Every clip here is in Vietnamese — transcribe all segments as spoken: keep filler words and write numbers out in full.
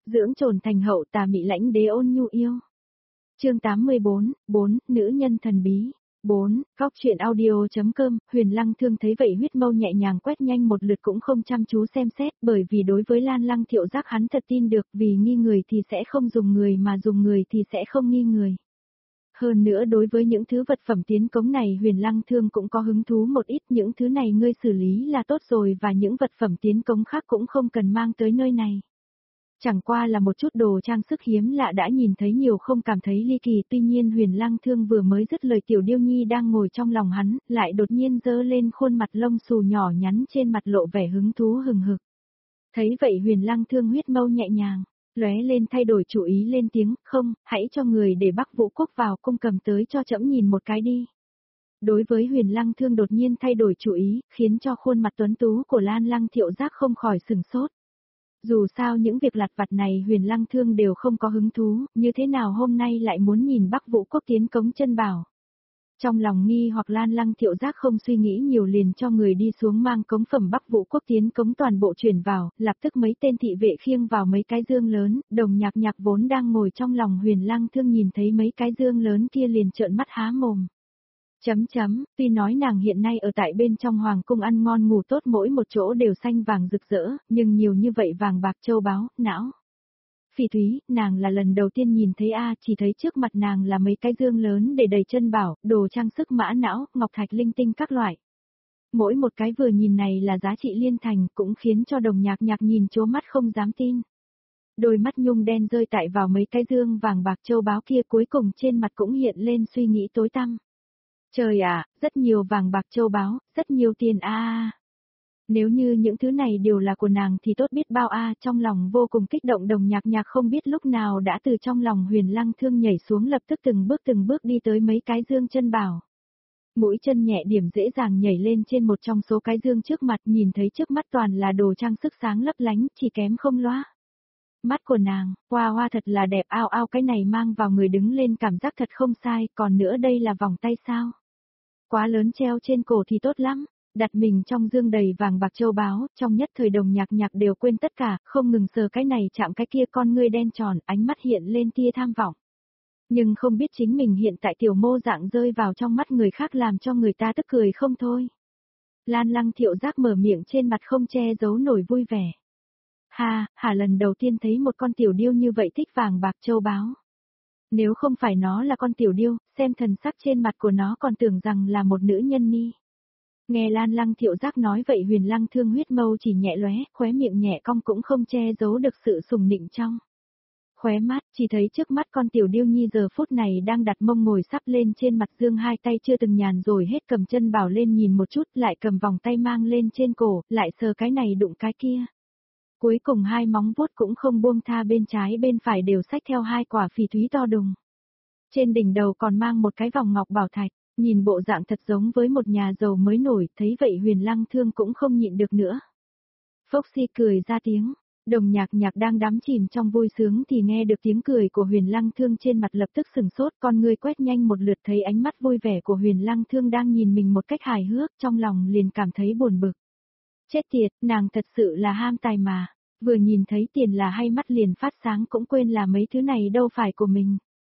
Dưỡng trồn thành hậu tà mị lãnh đế ôn nhu yêu. Chương tám mươi bốn, bốn, nữ nhân thần bí. bốn, góc truyện audio.com, Huyền Lăng Thương thấy vậy huyết mâu nhẹ nhàng quét nhanh một lượt cũng không chăm chú xem xét, bởi vì đối với Lan Lăng Thiệu Giác hắn thật tin được, vì nghi người thì sẽ không dùng người mà dùng người thì sẽ không nghi người. Hơn nữa đối với những thứ vật phẩm tiến cống này Huyền Lăng Thương cũng có hứng thú một ít, những thứ này ngươi xử lý là tốt rồi và những vật phẩm tiến cống khác cũng không cần mang tới nơi này. Chẳng qua là một chút đồ trang sức hiếm lạ đã nhìn thấy nhiều không cảm thấy ly kỳ, tuy nhiên Huyền Lăng Thương vừa mới dứt lời Tiểu Điêu Nhi đang ngồi trong lòng hắn, lại đột nhiên giơ lên khuôn mặt lông xù nhỏ nhắn trên mặt lộ vẻ hứng thú hừng hực. Thấy vậy Huyền Lăng Thương huyết mâu nhẹ nhàng, lóe lên thay đổi chủ ý lên tiếng, không, hãy cho người để Bắc Vũ Quốc vào cung cầm tới cho trẫm nhìn một cái đi. Đối với Huyền Lăng Thương đột nhiên thay đổi chủ ý, khiến cho khuôn mặt tuấn tú của Lan Lăng Thiệu Giác không khỏi sừng sốt. Dù sao những việc lặt vặt này Huyền Lăng Thương đều không có hứng thú, như thế nào hôm nay lại muốn nhìn Bắc Vũ Quốc tiến cống chân bảo. Trong lòng nghi hoặc Lan Lăng Thiệu Giác không suy nghĩ nhiều liền cho người đi xuống mang cống phẩm Bắc Vũ Quốc tiến cống toàn bộ chuyển vào, lập tức mấy tên thị vệ khiêng vào mấy cái dương lớn, Đồng Nhạc Nhạc vốn đang ngồi trong lòng Huyền Lăng Thương nhìn thấy mấy cái dương lớn kia liền trợn mắt há mồm. Chấm chấm, tuy nói nàng hiện nay ở tại bên trong hoàng cung ăn ngon ngủ tốt mỗi một chỗ đều xanh vàng rực rỡ, nhưng nhiều như vậy vàng bạc châu báu, não. Phỉ Thúy, nàng là lần đầu tiên nhìn thấy a, chỉ thấy trước mặt nàng là mấy cái dương lớn để đầy chân bảo, đồ trang sức mã não, ngọc thạch linh tinh các loại. Mỗi một cái vừa nhìn này là giá trị liên thành, cũng khiến cho Đồng Nhạc Nhạc nhìn chố mắt không dám tin. Đôi mắt nhung đen rơi tại vào mấy cái dương vàng bạc châu báu kia, cuối cùng trên mặt cũng hiện lên suy nghĩ tối tăm. Trời ạ, à, rất nhiều vàng bạc châu báu, rất nhiều tiền a. À. Nếu như những thứ này đều là của nàng thì tốt biết bao a, à, trong lòng vô cùng kích động. Đồng Nhạc Nhạc không biết lúc nào đã từ trong lòng Huyền Lăng Thương nhảy xuống, lập tức từng bước từng bước đi tới mấy cái dương chân bảo. Mũi chân nhẹ điểm dễ dàng nhảy lên trên một trong số cái dương trước mặt, nhìn thấy trước mắt toàn là đồ trang sức sáng lấp lánh, chỉ kém không loa. Mắt của nàng, hoa hoa thật là đẹp, ao ao, cái này mang vào người đứng lên cảm giác thật không sai, còn nữa đây là vòng tay sao? Quá lớn treo trên cổ thì tốt lắm, đặt mình trong dương đầy vàng bạc châu báu, trong nhất thời Đồng Nhạc Nhạc đều quên tất cả, không ngừng sờ cái này chạm cái kia, con ngươi đen tròn, ánh mắt hiện lên tia tham vọng. Nhưng không biết chính mình hiện tại tiểu mô dạng rơi vào trong mắt người khác làm cho người ta tức cười không thôi. Lan Lăng Thiệu Giác mở miệng trên mặt không che giấu nổi vui vẻ. Ha, hả lần đầu tiên thấy một con tiểu điêu như vậy thích vàng bạc châu báu. Nếu không phải nó là con tiểu điêu, xem thần sắc trên mặt của nó còn tưởng rằng là một nữ nhân ni. Nghe Lan Lăng Thiệu Giác nói vậy Huyền Lăng Thương huyết mâu chỉ nhẹ lóe, khóe miệng nhẹ cong cũng không che giấu được sự sùng nịnh trong. Khóe mắt, chỉ thấy trước mắt con tiểu điêu nhi giờ phút này đang đặt mông ngồi sắp lên trên mặt dương, hai tay chưa từng nhàn rồi hết cầm chân bảo lên nhìn một chút, lại cầm vòng tay mang lên trên cổ, lại sờ cái này đụng cái kia. Cuối cùng hai móng vuốt cũng không buông tha, bên trái bên phải đều xách theo hai quả phỉ thúy to đùng. Trên đỉnh đầu còn mang một cái vòng ngọc bảo thạch, nhìn bộ dạng thật giống với một nhà giàu mới nổi, thấy vậy Huyền Lăng Thương cũng không nhịn được nữa. Foxy cười ra tiếng, Đồng Nhạc Nhạc đang đắm chìm trong vui sướng thì nghe được tiếng cười của Huyền Lăng Thương, trên mặt lập tức sừng sốt, con ngươi quét nhanh một lượt thấy ánh mắt vui vẻ của Huyền Lăng Thương đang nhìn mình một cách hài hước, trong lòng liền cảm thấy buồn bực. Chết tiệt, nàng thật sự là ham tài mà, vừa nhìn thấy tiền là hay mắt liền phát sáng, cũng quên là mấy thứ này đâu phải của mình.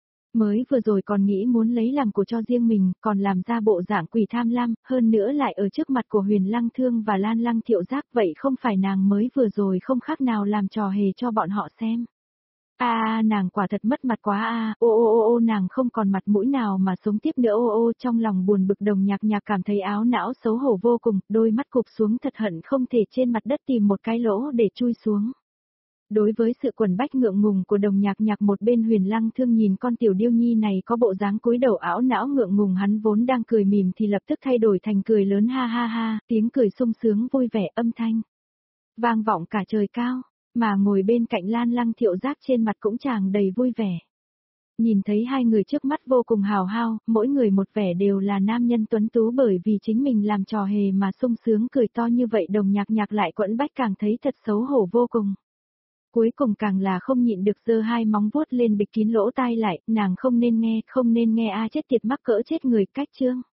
Mới vừa rồi còn nghĩ muốn lấy làm của cho riêng mình, còn làm ra bộ dạng quỷ tham lam, hơn nữa lại ở trước mặt của Huyền Lăng Thương và Lan Lăng Thiệu Giác, vậy không phải nàng mới vừa rồi không khác nào làm trò hề cho bọn họ xem. A à, nàng quả thật mất mặt quá a, à, ô ô ô ô nàng không còn mặt mũi nào mà sống tiếp nữa ô ô, trong lòng buồn bực Đồng Nhạc Nhạc cảm thấy áo não xấu hổ vô cùng, đôi mắt cụp xuống thật hận không thể trên mặt đất tìm một cái lỗ để chui xuống. Đối với sự quần bách ngượng ngùng của Đồng Nhạc Nhạc, một bên Huyền Lăng Thương nhìn con tiểu điêu nhi này có bộ dáng cúi đầu áo não ngượng ngùng, hắn vốn đang cười mỉm thì lập tức thay đổi thành cười lớn ha ha ha, tiếng cười sung sướng vui vẻ, âm thanh vang vọng cả trời cao, mà ngồi bên cạnh Lan Lăng Thiệu Giác trên mặt cũng tràn đầy vui vẻ. Nhìn thấy hai người trước mắt vô cùng hào hao, mỗi người một vẻ đều là nam nhân tuấn tú, bởi vì chính mình làm trò hề mà sung sướng cười to như vậy, Đồng Nhạc Nhạc lại quẫn bách càng thấy thật xấu hổ vô cùng. Cuối cùng càng là không nhịn được giơ hai móng vuốt lên bịt kín lỗ tai lại, nàng không nên nghe, không nên nghe a, chết tiệt mắc cỡ chết người, cách chương.